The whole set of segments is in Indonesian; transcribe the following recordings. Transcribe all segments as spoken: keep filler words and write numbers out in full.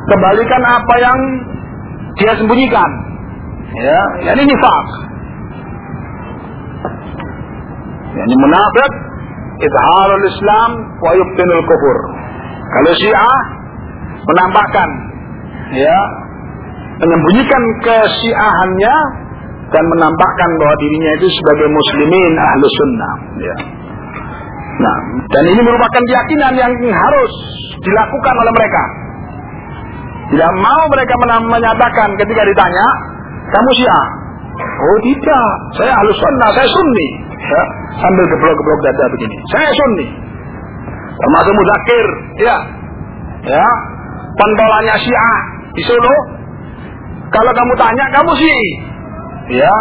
kembalikan apa yang dia sembunyikan. Ya, ini nifaq. Yani munafik izharul Islam wa yubtinul kufur. Kalau Syiah menampakkan, ya, menyembunyikan kesyiahannya dan menampakkan bahwa dirinya itu sebagai muslimin ahlus sunnah. Ya. Nah, dan ini merupakan keyakinan yang harus dilakukan oleh mereka. Tidak mau mereka menyatakan ketika ditanya, kamu Syiah? Oh tidak, saya ahlus sunnah, saya sunni. Ya, sambil geblok-geblok dada begini, saya sunni. Termasuk Muzakir, ya, ya, pentolannya Syiah di Solo. Kalau kamu tanya, kamu Syiah? Ya,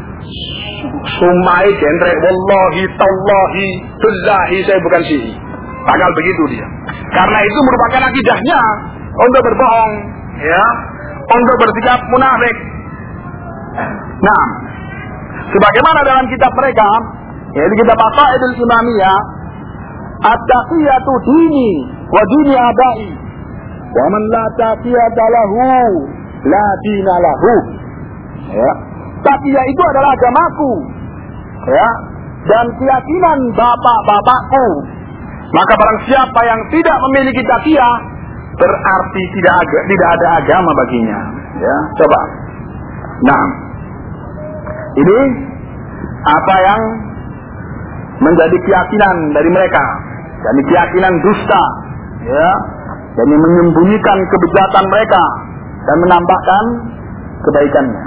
sumai genre, wallahi, tallahi, billahi, saya bukan Syiah. Bakal begitu dia. Karena itu merupakan akidahnya untuk berbohong, ya, untuk bersikap munafik. Nah, sebagaimana dalam kitab mereka, yaitu kitab Aqaidul Imamiyah, at-taqiyatu dini wa dini abai, wa man la taqiyata lahu la dina lahu. Ya, taqiyah itu adalah agamaku, ya, dan keyakinan bapak-bapakku. Maka barang siapa yang tidak memiliki taqiyah, berarti tidak aga, tidak ada agama baginya. Ya, coba. Nah, ini apa yang menjadi keyakinan dari mereka, yakni keyakinan dusta, ya, yakni menyembunyikan kebejatan mereka dan menampakkan kebaikannya.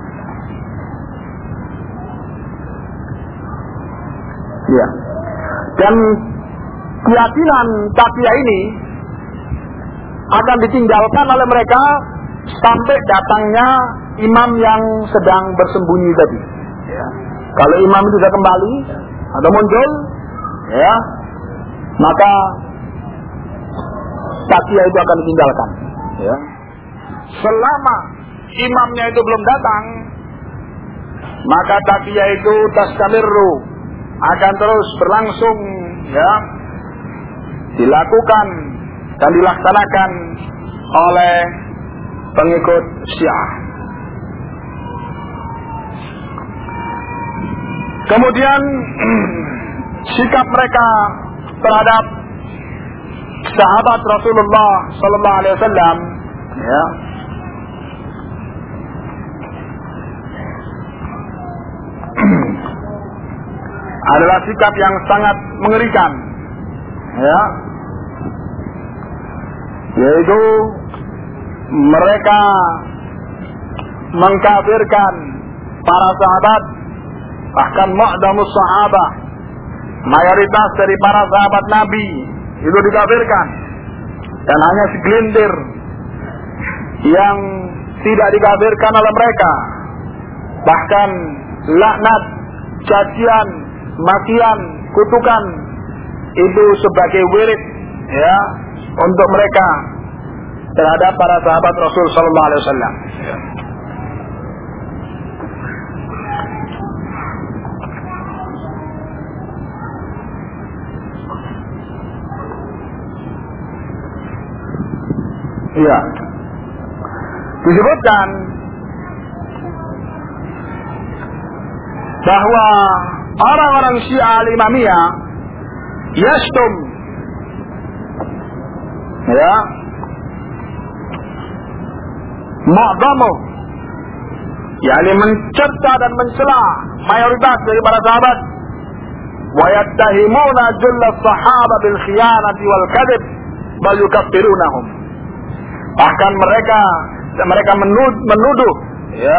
Ya, dan keyakinan taqiyah ini akan ditinggalkan oleh mereka sampai datangnya imam yang sedang bersembunyi tadi. Ya. Kalau imam itu sudah kembali atau muncul, ya, maka taqiyah itu akan ditinggalkan. Ya. Selama imamnya itu belum datang, maka taqiyah itu tastamirru, akan terus berlangsung, ya, dilakukan dan dilaksanakan oleh pengikut Syiah. Kemudian sikap mereka terhadap sahabat Rasulullah Sallallahu Alaihi Wasallam, ya, adalah sikap yang sangat mengerikan, ya, yaitu mereka mengkafirkan para sahabat, bahkan ma'damus sahabah, mayoritas dari para sahabat Nabi itu dikafirkan, dan hanya segelintir yang tidak dikafirkan oleh mereka. Bahkan laknat, cacian, makian, kutukan itu sebagai wirid, ya, untuk mereka terhadap para sahabat Rasul Sallallahu Alaihi Wasallam. Iya, disebutkan bahwa orang-orang Syiah al-Imamiyah yastum, ya, ma'damu, yakni mencerca dan mencela mayoritas dari para sahabat, wa yattahimuna julla sahabat bil khiyanati wal kadhib bal yukaffirunahum. Bahkan mereka mereka menuduh, menuduh, ya,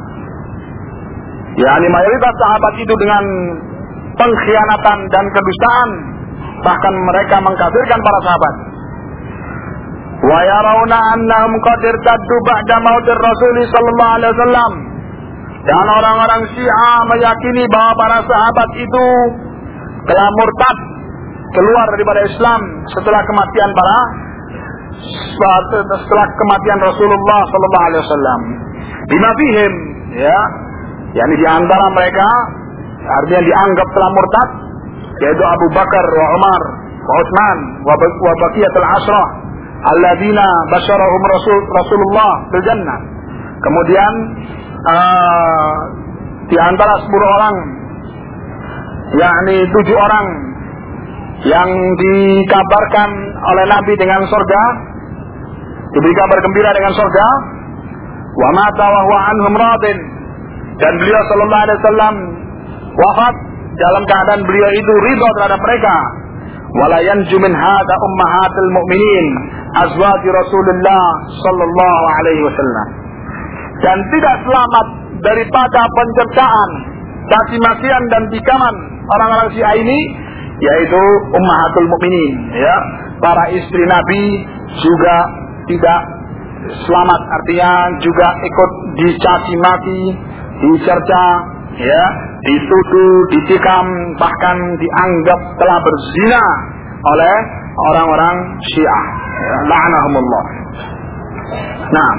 yakni mayoritas sahabat itu dengan pengkhianatan dan kedustaan. Bahkan mereka mengkafirkan para sahabat. Wa yarawna annahum qad irtaddu ba'da mautir Rasul sallallahu alaihi wasallam. Dan orang-orang Syiah meyakini bahwa para sahabat itu telah murtad, keluar daripada Islam setelah kematian para setelah kematian Rasulullah sallallahu alaihi wasallam. Bima fihim, ya, yakni di antara mereka artinya dianggap telah murtad, yaitu Abu Bakar wa Umar wa Utsman wa Baqiyatul Ashrah alladzina basyarahum Rasul Rasulullah bil jannah. Kemudian uh, di antara sepuluh orang, yakni tujuh orang yang dikabarkan oleh Nabi dengan surga, diberi kabar gembira dengan surga, wa mata wa huwa anhum radin, dan beliau sallallahu alaihi wasallam wafat dalam keadaan beliau itu ridha terhadap mereka. Wala yanju min hadza ummahatul mu'minin azwaj Rasulullah sallallahu alaihi wasallam. Dan tidak selamat daripada pencercaan, caci makian dan tikaman orang-orang Syiah ini, yaitu ummahatul mu'minin, ya, para istri Nabi juga tidak selamat, artinya juga ikut dicaci maki, dicerca, ya, dituduh, ditikam, bahkan dianggap telah berzina oleh orang-orang Syiah, ya, la'anahumullah. Nah,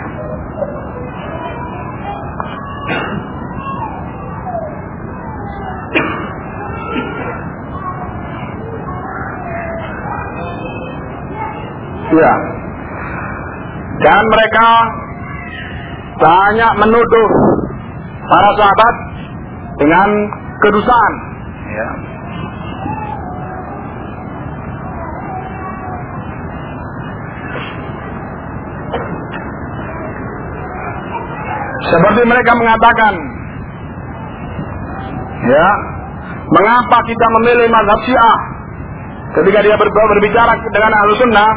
ya, dan mereka banyak menuduh para sahabat dengan kedustaan, ya. Seperti mereka mengatakan, ya, mengapa kita memilih mazhab Syiah ketika dia berbicara dengan Ahlus Sunnah?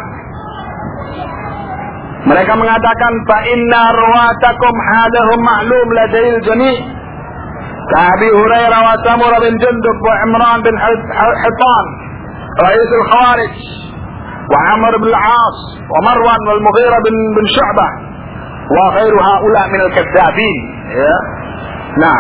Mereka mengatakan, fa inna ruwatakum halahum ma'lum ladail jami' Abi Hurairah wa Samurah bin Jundub wa Imran bin Hitan Rais al-Khawarij wa Amr bin al-As wa Marwan wal Mughirah bin, bin Syu'bah wa ghairu haula min al-kadzabin, ya. Nah,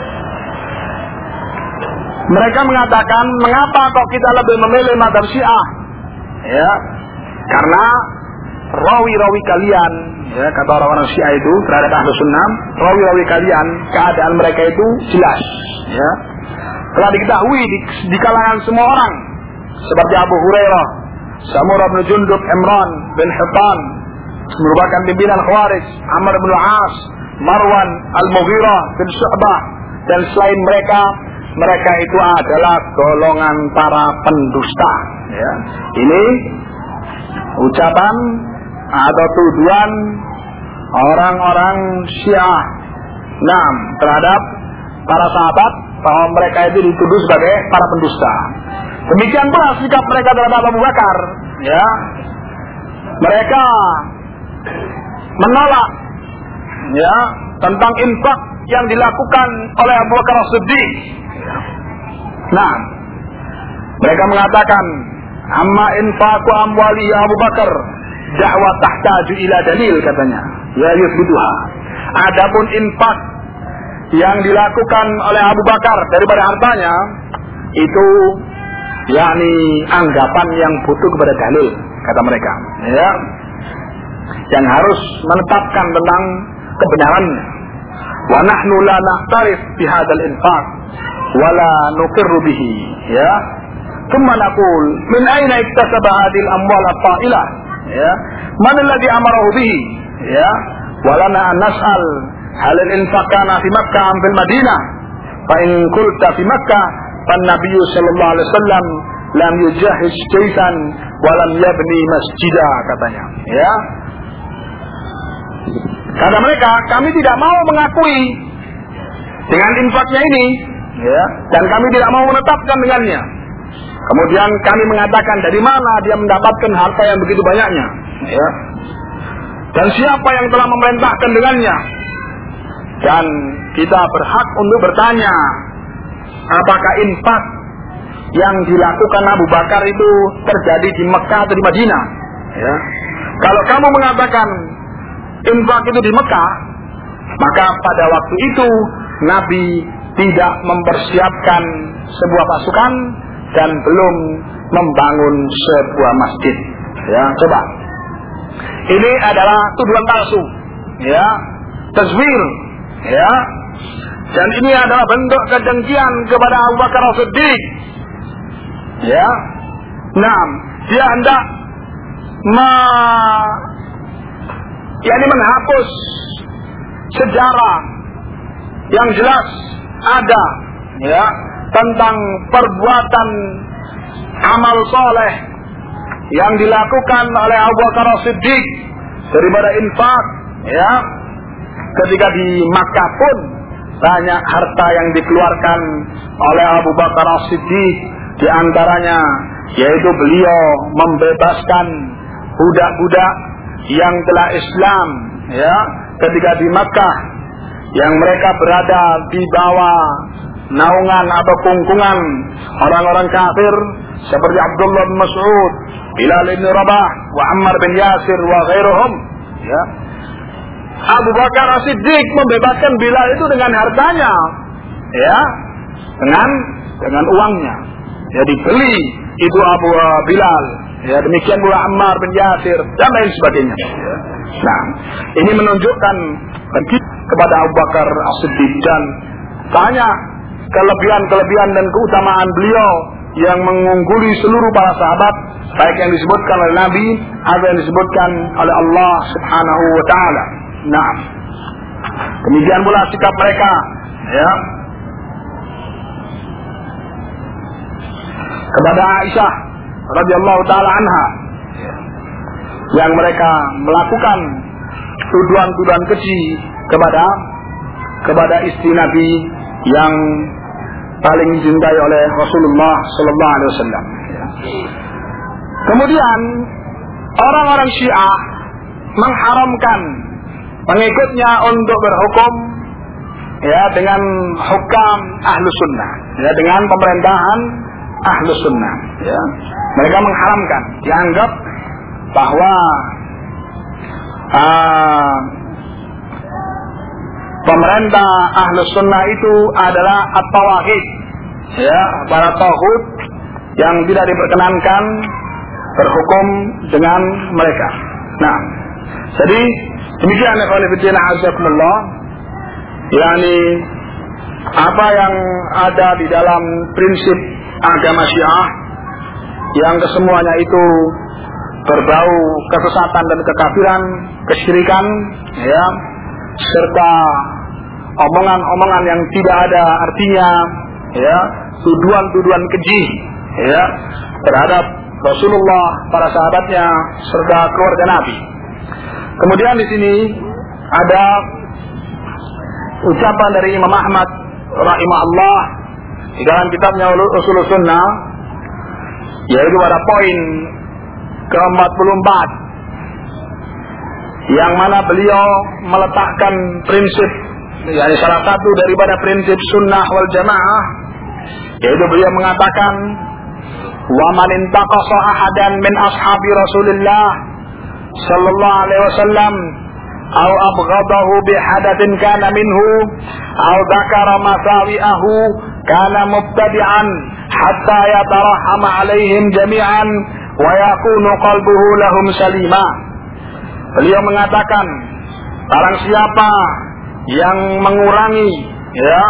mereka mengatakan, mengapa kok kita lebih memilih mazhab Syiah? Ya, karena rawi-rawi kalian, ya, kata orang-orang Syiah itu terhadap Ahlus Sunnah, rawi-rawi kalian, keadaan mereka itu jelas, ya, telah diketahui di, di kalangan semua orang, seperti Abu Hurairah, Samurah bin Jundub, Imran bin Hitan, merupakan pimpinan Khawarij, Amr bin al-As, Marwan al-Mughirah bin Syu'bah, dan selain mereka, mereka itu adalah golongan para pendusta, ya. Ini ucapan atau tuduhan orang-orang Syiah, nah, terhadap para sahabat, bahwa mereka itu dituduh sebagai para pendusta. Demikian pula sikap mereka terhadap Abu Bakar, ya. Mereka menolak, ya, tentang infak yang dilakukan oleh Abu Bakar As-Siddiq. Nah, mereka mengatakan, amma infaqu amwali Abu Bakar da'wa tahtaju ila dalil, katanya, ya yusbiduha. Adapun infak yang dilakukan oleh Abu Bakar daripada hartanya itu yakni anggapan yang butuh kepada dalil, kata mereka, ya, yang harus menetapkan tentang kebenarannya. Wa nahnu la naqtarif bi hadzal infaq wa la nuqirru bihi, ya. Thumma naqul min aina iktasaba hadhihi al-amwal at-ta'ilah, ya, man alladhi amarahu bihi, ya, wa lana an nas'al hal al-infaq kana fi Makkah am fil Madinah, fa in qulta fi Makkah fan Nabiy sallallahu alaihi wasallam lam yujahiz jaysan wa lam yabni masjidah, katanya, ya. Kata mereka, kami tidak mau mengakui dengan infaknya ini, ya, dan kami tidak mau menetapkan dengannya. Kemudian kami mengatakan dari mana dia mendapatkan harta yang begitu banyaknya, ya, dan siapa yang telah memerintahkan dengannya. Dan kita berhak untuk bertanya, apakah infak yang dilakukan Abu Bakar itu terjadi di Mekah atau di Madinah, ya. Kalau kamu mengatakan infak itu di Mekah, maka pada waktu itu Nabi tidak mempersiapkan sebuah pasukan dan belum membangun sebuah masjid, ya. Coba, ini adalah tuduhan palsu, ya, tazwir, ya, dan ini adalah bentuk kedengkian kepada Abu Bakar As-Siddiq, ya. Nah, dia hendak me, yakni menghapus sejarah yang jelas ada ya tentang perbuatan amal soleh yang dilakukan oleh Abu Bakar As-Siddiq daripada infak ya. Ketika di Makkah pun banyak harta yang dikeluarkan oleh Abu Bakar As-Siddiq, di antaranya yaitu beliau membebaskan budak-budak yang telah Islam ya ketika di Makkah, yang mereka berada di bawah naungan atau kungkungan orang-orang kafir seperti Abdullah bin Mas'ud, Bilal bin Rabah, wa Ammar bin Yasir wa ghairuhum ya. Abu Bakar As-Siddiq membebaskan Bilal itu dengan hartanya ya, dengan dengan uangnya ya, dibeli itu Abu Bilal ya, demikian pula Ammar bin Yasir dan lain sebagainya ya. Nah, ini menunjukkan kepada Abu Bakar As-Siddiq dan banyak kelebihan-kelebihan dan keutamaan beliau yang mengungguli seluruh para sahabat, baik yang disebutkan oleh Nabi atau yang disebutkan oleh Allah Subhanahu wa taala. Nah, demikian pula sikap mereka ya kepada Aisyah radhiyallahu taala anha, yang mereka melakukan tuduhan-tuduhan keji kepada kepada istri Nabi yang paling dicintai oleh Rasulullah sallallahu alaihi wasallam. Kemudian orang-orang Syiah mengharamkan pengikutnya untuk berhukum ya dengan hukam Ahlus Sunnah ya, dengan pemerintahan Ahlus Sunnah ya. Mereka mengharamkan, dianggap bahwa uh, pemerintah Ahlus Sunnah itu adalah at-tawaghit ya, para tauhid yang tidak diperkenankan berhukum dengan mereka. Nah, jadi demikian ya fillah azakumullah, yakni apa yang ada di dalam prinsip agama Syiah yang kesemuanya itu berbau kesesatan dan kekafiran, kesyirikan ya, serta omongan-omongan yang tidak ada artinya ya, tuduhan-tuduhan keji ya terhadap Rasulullah, para sahabatnya serta keluarga Nabi. Kemudian di sini ada ucapan dari Imam Ahmad rahimahullah di dalam kitabnya Ushul Sunnah, yaitu pada poin ke empat puluh empat, yang mana beliau meletakkan prinsip, yakni salah satu daripada prinsip sunnah wal jamaah, yaitu beliau mengatakan, wa man intaqasa ahadan min ashabi Rasulillah sallallahu alaihi wasallam aw abghadahu bi hadatsin kana minhu aw dzakara masawi'ahu kana mubtadi'an hatta yatarahama alaihim jami'an wa yakunu qalbuhu lahum salima. Beliau mengatakan, barang siapa yang mengurangi ya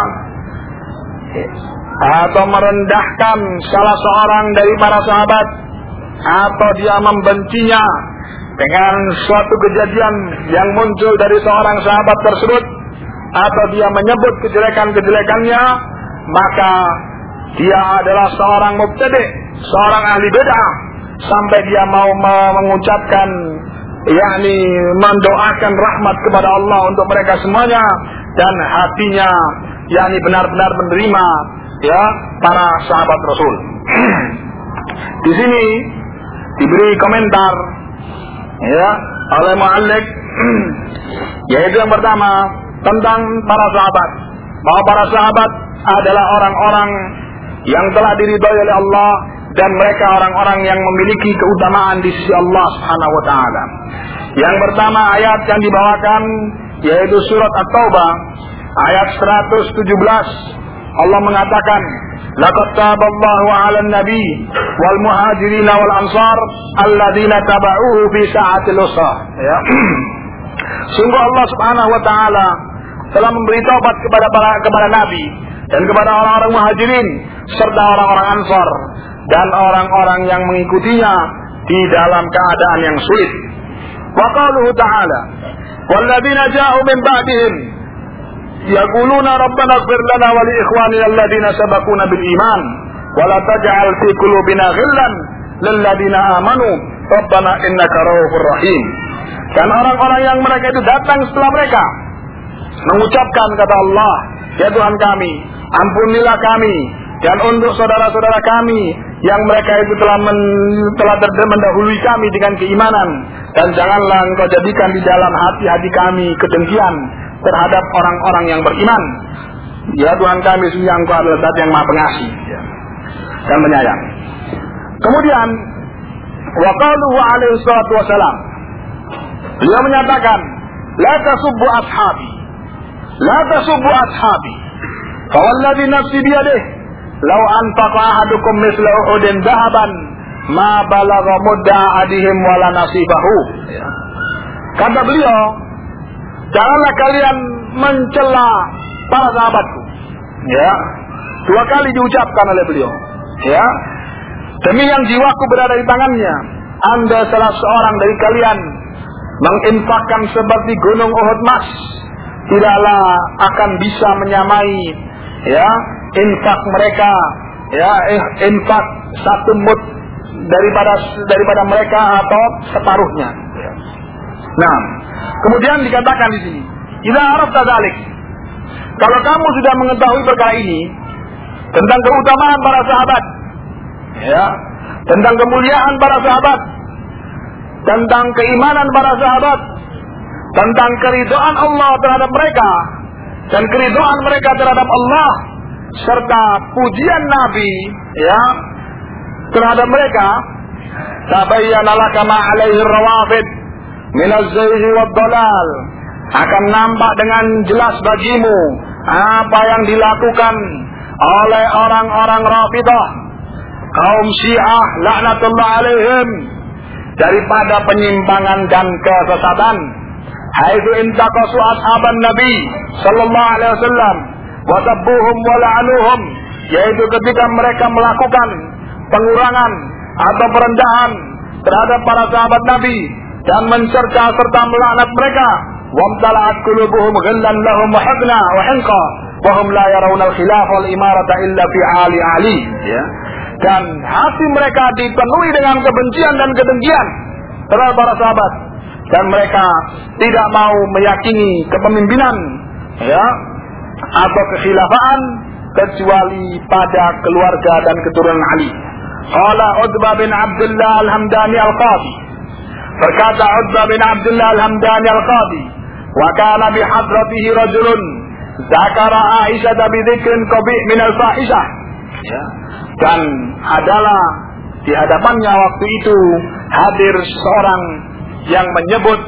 atau merendahkan salah seorang dari para sahabat, atau dia membencinya dengan suatu kejadian yang muncul dari seorang sahabat tersebut, atau dia menyebut kejelekan-kejelekannya, maka dia adalah seorang mubtadi', seorang ahli bid'ah, sampai dia mau mengucapkan, yakni mendoakan rahmat kepada Allah untuk mereka semuanya, dan hatinya yakni benar-benar menerima ya para sahabat Rasul. Di sini diberi komentar ya oleh mu'alliq, yaitu yang pertama tentang para sahabat, bahwa para sahabat adalah orang-orang yang telah diridhai oleh Allah, dan mereka orang-orang yang memiliki keutamaan di sisi Allah Subhanahu wa taala. Yang pertama ayat yang dibawakan yaitu surat At-Taubah ayat seratus tujuh belas. Allah mengatakan, laqad taballahu 'alan nabi wal muhajirin wal ansar alladziina tabauhu fi sa'atil usrah. Ya. Sungguh Allah Subhanahu wa taala telah memberi taubat kepada para kepada nabi dan kepada orang-orang muhajirin serta orang-orang ansar dan orang-orang yang mengikutinya di dalam keadaan yang sulit. Wa qauluhu ta'ala, walladzina ja'u min ba'dihim yaquluna rabbana ighfir lana wa li ikhwanina alladhina sabaquna bil iman wa la taj'al fi qulubina ghillan lil ladzina amanu rabbana innaka ra'ufur rahim. Dan orang-orang yang mereka itu datang setelah mereka mengucapkan kata Allah, ya Tuhan kami, ampunilah kami, dan untuk saudara-saudara kami yang mereka itu telah men, telah mendahului kami dengan keimanan, dan janganlah engkau jadikan di dalam hati-hati kami kedengkian terhadap orang-orang yang beriman. Ya Tuhan kami, sungguh engkau adalah Zat yang Maha Pengasih dan penyayang. Kemudian wa qaluhu alaihi salatu wasalam, beliau menyatakan, la tasubbu ashabi, la tasubbu ashabi, fa walladhi nafsi biyadihi law anfaqa ahadukum misla uhudin dhahaban ma balagha mudda ahadihim wala nasibahu. Kata beliau, janganlah kalian mencela para sahabatku. Ya, dua kali diucapkan oleh beliau. Ya, demi yang jiwaku berada di tangannya, anda salah seorang dari kalian menginfakkan seperti gunung Uhud mas, tidaklah akan bisa menyamai ya infak mereka, ya infak satu mud daripada daripada mereka atau separuhnya. Nah, kemudian dikatakan di sini, idza arafta dzalik, kalau kamu sudah mengetahui perkara ini tentang keutamaan para sahabat, ya, tentang kemuliaan para sahabat, tentang keimanan para sahabat, tentang keridhaan Allah terhadap mereka dan keridhaan mereka terhadap Allah, serta pujian Nabi ya terhadap mereka, tabayyana laka ma alaihi rawafid min az-zayg wad dalal, akan nampak dengan jelas bagimu apa yang dilakukan oleh orang-orang Rafidhah, kaum Syiah laknatullah alaihim, daripada penyimpangan dan kesesatan. Haitsu intaqasu ashaban Nabi sallallahu alaihi wasallam wa sabbuhum wa la'anuhum, yaitu ketika mereka melakukan pengurangan atau perendahan terhadap para sahabat Nabi dan mencerca serta melaknat mereka. Wamtala'at qulubuhum ghillan lahum wa haqna wa hinqa wa hum la yarawna al-khilaf wal imarata illa fi ali ali, ya. Dan hati mereka dipenuhi dengan kebencian dan kedengkian terhadap para sahabat, dan mereka tidak mau meyakini kepemimpinan ya atau kekhilafaan kecuali pada keluarga dan keturunan Ali. Qala Utbah bin Abdullah al-Hamdani al-Qadi, berkata Utbah bin Abdullah al-Hamdani al-Qadi, wa kana bi hadratihi rajulun zakara Aisyah bi dzikrin qabih min al-fahishah, ya. Dan adalah di hadapannya waktu itu hadir seorang yang menyebut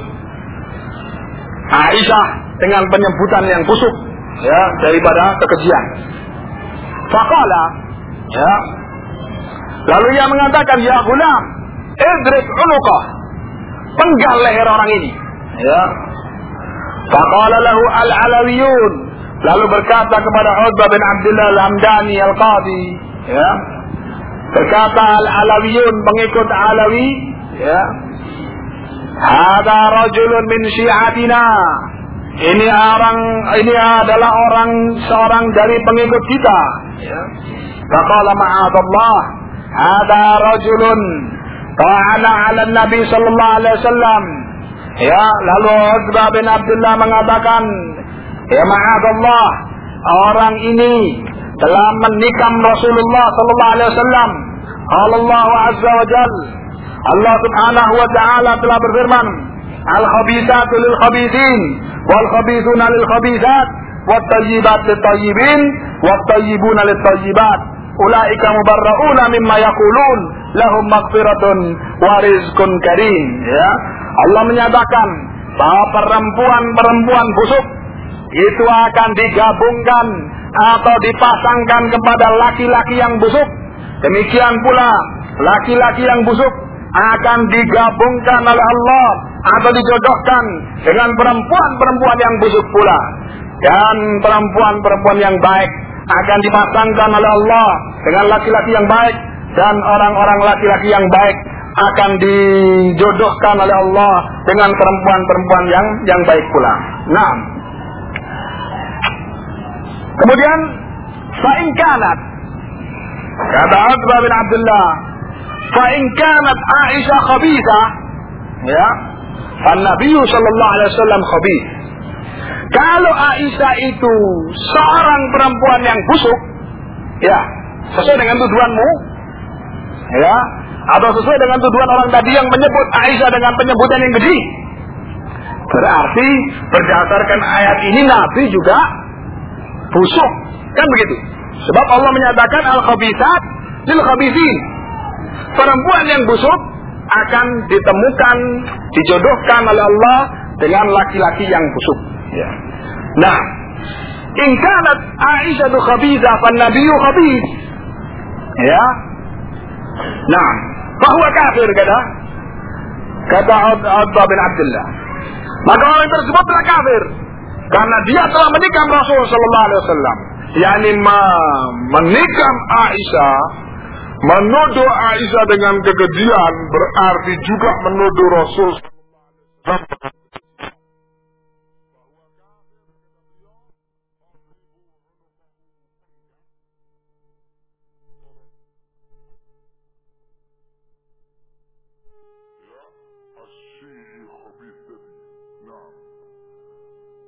Aisyah dengan penyebutan yang busuk ya daripada kekejian. Faqala, ya, lalu ia mengatakan, ya gulam, idrib unuqah, penggal leher orang ini, ya. Faqala lahu al-alawiyun, lalu berkata kepada Utbah bin Abdullah al-Hamdani al-Qadi, ya, berkata al-alawiyun, pengikut Alawi, ya, hada rajulun min syi'atina, ini orang, ini adalah orang seorang dari pengikut kita, ya. Faqala ma'adallah, hada rajulun ta'ana 'ala Nabi sallallahu alaihi wasallam, ya. Lalu Utbah bin Abdullah mengatakan, ya ma'adallah, orang ini telah menikam Rasulullah sallallahu alaihi wasallam. Allah azza wa jalla, Allah subhanahu wa ta'ala telah berfirman, al-khabithatu lil-khabithin wal-khabithuna lil-khabithat wat-tayyibatu lit-tayyibin wat-tayyibuna lit-tayyibat ulaika mubarra'una mimma yaqulun lahum maghfiratun wa rizqun karim, ya. Allah menyatakan bahwa perempuan-perempuan busuk itu akan digabungkan atau dipasangkan kepada laki-laki yang busuk. Demikian pula laki-laki yang busuk akan digabungkan oleh Allah atau dijodohkan dengan perempuan-perempuan yang busuk pula. Dan perempuan-perempuan yang baik akan dipasangkan oleh Allah dengan laki-laki yang baik, dan orang-orang laki-laki yang baik akan dijodohkan oleh Allah dengan perempuan-perempuan yang yang baik pula. Nah, kemudian fa'in kanat, kata Utbah bin Abdullah, fa'in kanat Aisyah khabithah, ya, Nabi sallallahu alaihi wasallam khabith. Kalau Aisyah itu seorang perempuan yang busuk, ya, sesuai dengan tuduhanmu, ya, atau sesuai dengan tuduhan orang tadi yang menyebut Aisyah dengan penyebutan yang keji, berarti berdasarkan ayat ini Nabi juga busuk, kan begitu? Sebab Allah menyatakan al-khabithat lil khabithin. Perempuan yang busuk akan ditemukan, dijodohkan oleh Allah dengan laki-laki yang busuk. Ya. Nah, in kanat Aisyah tu khabithah fan nabiyyu khabith. Ya. Nah, bahwa kafir kata kata Utbah bin Abdullah. Maka orang tersebut telah kafir karena dia telah menikam Rasul sallallahu alaihi wasallam. yakni menikam Aisyah, menuduh Aisyah dengan kekejian berarti juga menuduh Rasul sallallahu alaihi wasallam